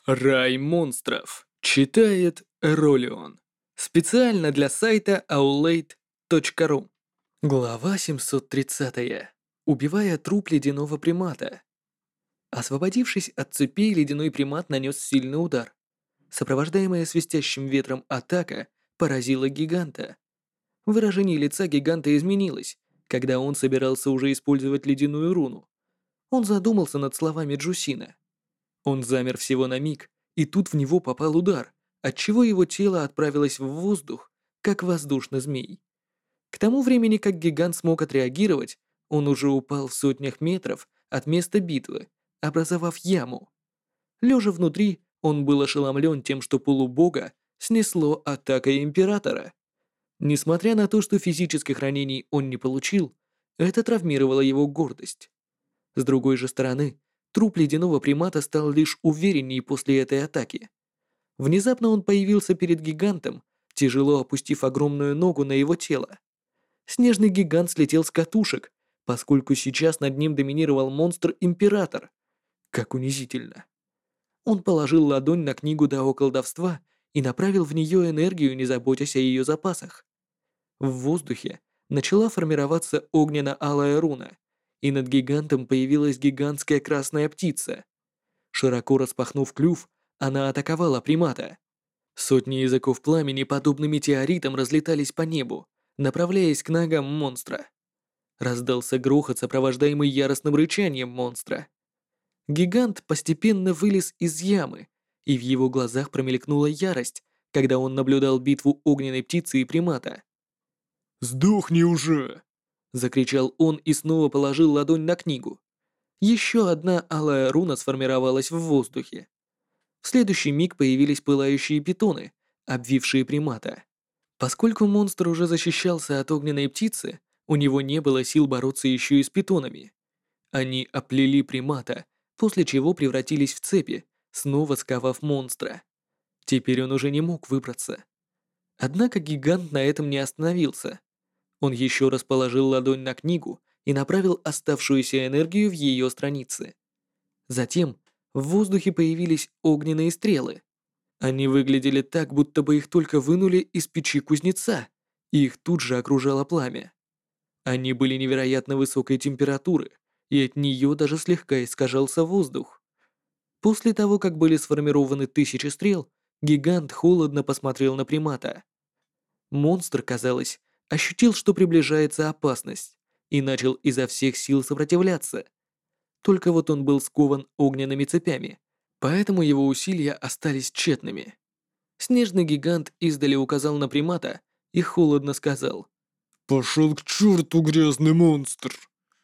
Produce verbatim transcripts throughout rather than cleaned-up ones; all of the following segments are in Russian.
Рай монстров. Читает Ролион. Специально для сайта аулейт точка ру. Глава семьсот тридцать. Убивая труп ледяного примата. Освободившись от цепей, ледяной примат нанес сильный удар. Сопровождаемая свистящим ветром атака поразила гиганта. Выражение лица гиганта изменилось, когда он собирался уже использовать ледяную руну. Он задумался над словами Джусина. Он замер всего на миг, и тут в него попал удар, отчего его тело отправилось в воздух, как воздушный змей. К тому времени, как гигант смог отреагировать, он уже упал в сотнях метров от места битвы, образовав яму. Лежа внутри, он был ошеломлен тем, что полубога снесло атакой Императора. Несмотря на то, что физических ранений он не получил, это травмировало его гордость. С другой же стороны, труп ледяного примата стал лишь увереннее после этой атаки. Внезапно он появился перед гигантом, тяжело опустив огромную ногу на его тело. Снежный гигант слетел с катушек, поскольку сейчас над ним доминировал монстр-император. Как унизительно. Он положил ладонь на книгу Дао колдовства и направил в нее энергию, не заботясь о ее запасах. В воздухе начала формироваться огненно-алая руна, и над гигантом появилась гигантская красная птица. Широко распахнув клюв, она атаковала примата. Сотни языков пламени, подобно метеоритам, разлетались по небу, направляясь к ногам монстра. Раздался грохот, сопровождаемый яростным рычанием монстра. Гигант постепенно вылез из ямы, и в его глазах промелькнула ярость, когда он наблюдал битву огненной птицы и примата. «Сдохни уже!» — закричал он и снова положил ладонь на книгу. Еще одна алая руна сформировалась в воздухе. В следующий миг появились пылающие питоны, обвившие примата. Поскольку монстр уже защищался от огненной птицы, у него не было сил бороться еще и с питонами. Они оплели примата, после чего превратились в цепи, снова сковав монстра. Теперь он уже не мог выбраться. Однако гигант на этом не остановился. Он еще раз положил ладонь на книгу и направил оставшуюся энергию в ее страницы. Затем в воздухе появились огненные стрелы. Они выглядели так, будто бы их только вынули из печи кузнеца, и их тут же окружало пламя. Они были невероятно высокой температуры, и от нее даже слегка искажался воздух. После того, как были сформированы тысячи стрел, гигант холодно посмотрел на примата. Монстр, казалось, ощутил, что приближается опасность, и начал изо всех сил сопротивляться. Только вот он был скован огненными цепями, поэтому его усилия остались тщетными. Снежный гигант издали указал на примата и холодно сказал: «Пошел к черту, грязный монстр!»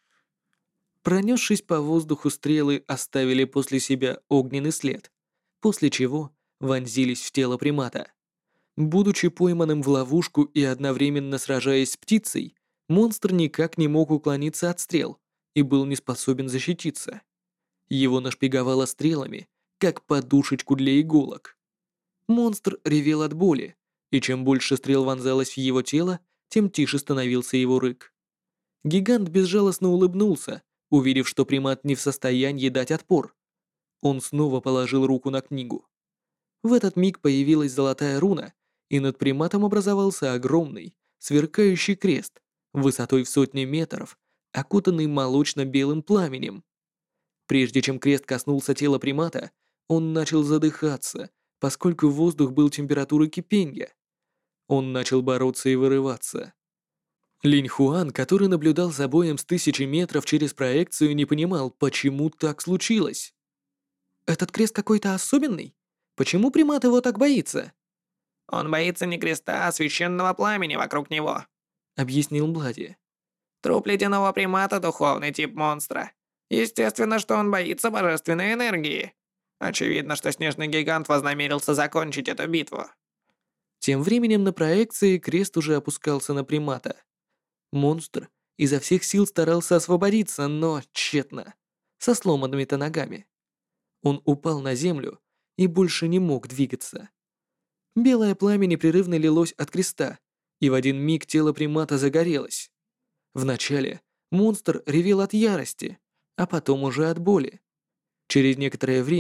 Пронесшись по воздуху, стрелы оставили после себя огненный след, после чего вонзились в тело примата. Будучи пойманным в ловушку и одновременно сражаясь с птицей, монстр никак не мог уклониться от стрел и был не способен защититься. Его нашпиговало стрелами, как подушечку для иголок. Монстр ревел от боли, и чем больше стрел вонзалось в его тело, тем тише становился его рык. Гигант безжалостно улыбнулся, увидев, что примат не в состоянии дать отпор. Он снова положил руку на книгу. В этот миг появилась золотая руна, и над приматом образовался огромный, сверкающий крест, высотой в сотни метров, окутанный молочно-белым пламенем. Прежде чем крест коснулся тела примата, он начал задыхаться, поскольку воздух был температуры кипенья. Он начал бороться и вырываться. Линь Хуан, который наблюдал за боем с тысячи метров через проекцию, не понимал, почему так случилось. «Этот крест какой-то особенный? Почему примат его так боится?» Он боится не креста, а священного пламени вокруг него. Объяснил Блади. Труп ледяного примата — духовный тип монстра. Естественно, что он боится божественной энергии. Очевидно, что снежный гигант вознамерился закончить эту битву. Тем временем на проекции крест уже опускался на примата. Монстр изо всех сил старался освободиться, но тщетно, со сломанными-то ногами. Он упал на землю и больше не мог двигаться. Белое пламя непрерывно лилось от креста, и в один миг тело примата загорелось. Вначале монстр ревел от ярости, а потом уже от боли. Через некоторое время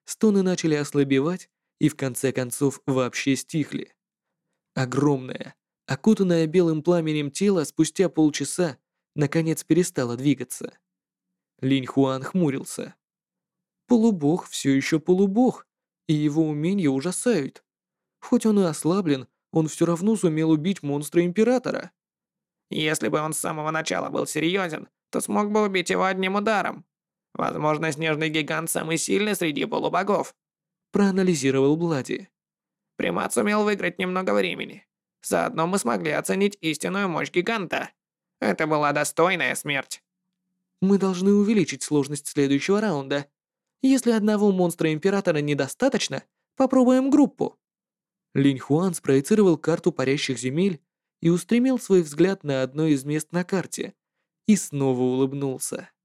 Стоны начали ослабевать и в конце концов вообще стихли. Огромное, окутанное белым пламенем тело спустя полчаса наконец перестало двигаться. Линь Хуан хмурился. Полубог все еще полубог, и его умения ужасают. Хоть он и ослаблен, он все равно сумел убить монстра Императора. Если бы он с самого начала был серьезен, то смог бы убить его одним ударом. Возможно, снежный гигант самый сильный среди полубогов. Проанализировал Блади. Примат сумел выиграть немного времени. Заодно мы смогли оценить истинную мощь гиганта. Это была достойная смерть. Мы должны увеличить сложность следующего раунда. Если одного монстра Императора недостаточно, попробуем группу. Линь Хуан спроецировал карту парящих земель и устремил свой взгляд на одно из мест на карте и снова улыбнулся.